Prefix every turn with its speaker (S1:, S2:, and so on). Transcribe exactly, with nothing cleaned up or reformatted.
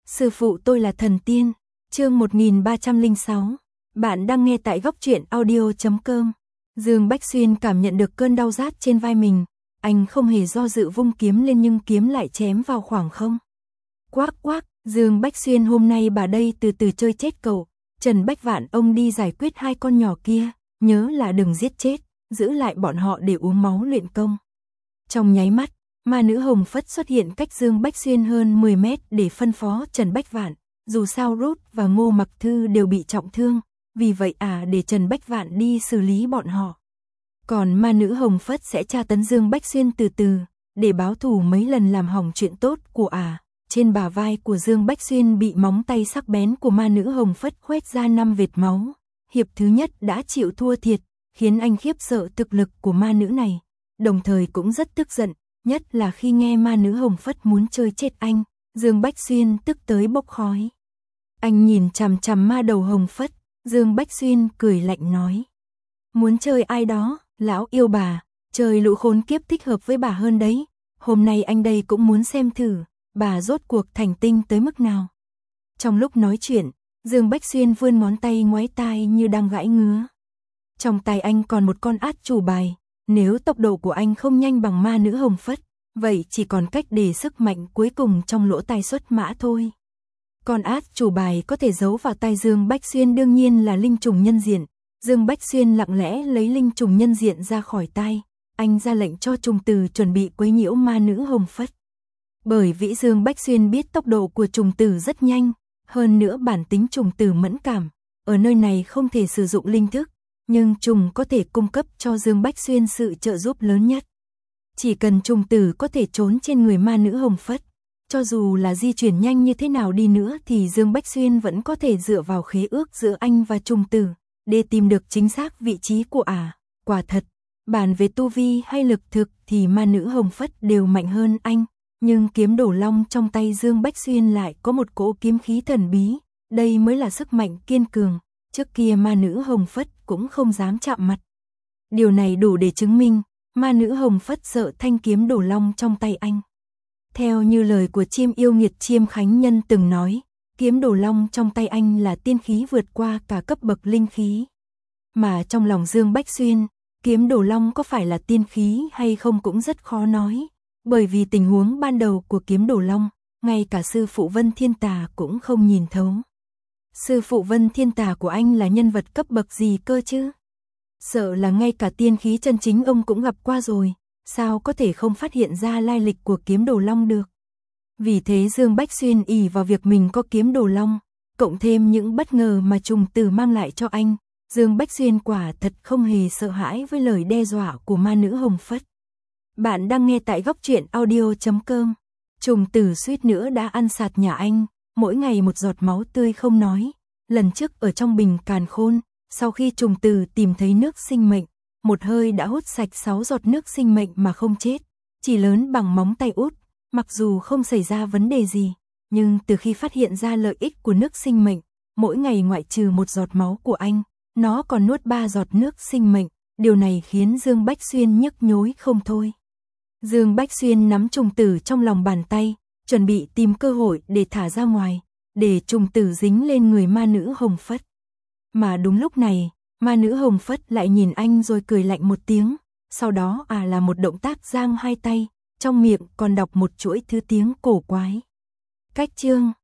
S1: Sư phụ tôi là thần tiên. Chương một nghìn ba trăm lẻ sáu. Bạn đang nghe tại góc truyện audio chấm com. Dương Bách Xuyên cảm nhận được cơn đau rát trên vai mình, anh không hề do dự vung kiếm lên nhưng kiếm lại chém vào khoảng không. Quác quác, Dương Bách Xuyên hôm nay bà đây từ từ chơi chết cậu. Trần Bách Vạn ông đi giải quyết hai con nhỏ kia, nhớ là đừng giết chết, giữ lại bọn họ để uống máu luyện công. Trong nháy mắt, ma nữ Hồng Phất xuất hiện cách Dương Bách Xuyên hơn mười mét để phân phó Trần Bách Vạn. Dù sao Rút và Ngô Mặc Thư đều bị trọng thương, vì vậy à để Trần Bách Vạn đi xử lý bọn họ. Còn ma nữ Hồng Phất sẽ tra tấn Dương Bách Xuyên từ từ, để báo thù mấy lần làm hỏng chuyện tốt của à. Trên bả vai của Dương Bách Xuyên bị móng tay sắc bén của ma nữ Hồng Phất khoét ra năm vệt máu. Hiệp thứ nhất đã chịu thua thiệt, khiến anh khiếp sợ thực lực của ma nữ này, đồng thời cũng rất tức giận, nhất là khi nghe ma nữ Hồng Phất muốn chơi chết anh. Dương Bách Xuyên tức tới bốc khói. Anh nhìn chằm chằm ma đầu Hồng Phất, Dương Bách Xuyên cười lạnh nói: muốn chơi ai đó, lão yêu bà, chơi lũ khốn kiếp thích hợp với bà hơn đấy. Hôm nay anh đây cũng muốn xem thử, bà rốt cuộc thành tinh tới mức nào. Trong lúc nói chuyện, Dương Bách Xuyên vươn ngón tay ngoáy tai như đang gãi ngứa. Trong tay anh còn một con át chủ bài, nếu tốc độ của anh không nhanh bằng ma nữ Hồng Phất, vậy chỉ còn cách để sức mạnh cuối cùng trong lỗ tai xuất mã thôi. Con át chủ bài có thể giấu vào tay Dương Bách Xuyên đương nhiên là linh trùng nhân diện. Dương Bách Xuyên lặng lẽ lấy linh trùng nhân diện ra khỏi tay, anh ra lệnh cho trùng tử chuẩn bị quấy nhiễu ma nữ Hồng Phất. Bởi vì Dương Bách Xuyên biết tốc độ của trùng tử rất nhanh, hơn nữa bản tính trùng tử mẫn cảm, ở nơi này không thể sử dụng linh thức, nhưng trùng có thể cung cấp cho Dương Bách Xuyên sự trợ giúp lớn nhất. Chỉ cần trùng tử có thể trốn trên người ma nữ Hồng Phất, cho dù là di chuyển nhanh như thế nào đi nữa thì Dương Bách Xuyên vẫn có thể dựa vào khế ước giữa anh và trùng tử, để tìm được chính xác vị trí của ả. À, quả thật, bàn về tu vi hay lực thực thì ma nữ Hồng Phất đều mạnh hơn anh, nhưng kiếm đổ long trong tay Dương Bách Xuyên lại có một cỗ kiếm khí thần bí, đây mới là sức mạnh kiên cường, trước kia ma nữ Hồng Phất cũng không dám chạm mặt. Điều này đủ để chứng minh, ma nữ Hồng Phất sợ thanh kiếm đổ long trong tay anh. Theo như lời của chiêm yêu nghiệt Chiêm Khánh Nhân từng nói, kiếm đổ long trong tay anh là tiên khí vượt qua cả cấp bậc linh khí. Mà trong lòng Dương Bách Xuyên, kiếm đổ long có phải là tiên khí hay không cũng rất khó nói, bởi vì tình huống ban đầu của kiếm đổ long, ngay cả sư phụ Vân Thiên Tà cũng không nhìn thấu. Sư phụ Vân Thiên Tà của anh là nhân vật cấp bậc gì cơ chứ? Sợ là ngay cả tiên khí chân chính ông cũng gặp qua rồi, sao có thể không phát hiện ra lai lịch của kiếm đổ long được? Vì thế Dương Bách Xuyên ỷ vào việc mình có kiếm đổ long, cộng thêm những bất ngờ mà trùng tử mang lại cho anh, Dương Bách Xuyên quả thật không hề sợ hãi với lời đe dọa của ma nữ Hồng Phất. Bạn đang nghe tại góc truyện audio chấm com. Trùng tử suýt nữa đã ăn sạch nhà anh, mỗi ngày một giọt máu tươi không nói. Lần trước ở trong bình càn khôn, sau khi trùng tử tìm thấy nước sinh mệnh, một hơi đã hút sạch sáu giọt nước sinh mệnh mà không chết, chỉ lớn bằng móng tay út. Mặc dù không xảy ra vấn đề gì, nhưng từ khi phát hiện ra lợi ích của nước sinh mệnh, mỗi ngày ngoại trừ một giọt máu của anh, nó còn nuốt ba giọt nước sinh mệnh, điều này khiến Dương Bách Xuyên nhức nhối không thôi. Dương Bách Xuyên nắm trùng tử trong lòng bàn tay, chuẩn bị tìm cơ hội để thả ra ngoài, để trùng tử dính lên người ma nữ Hồng Phất. Mà đúng lúc này, ma nữ Hồng Phất lại nhìn anh rồi cười lạnh một tiếng, sau đó à là một động tác giang hai tay, trong miệng còn đọc một chuỗi thứ tiếng cổ quái. Cách chương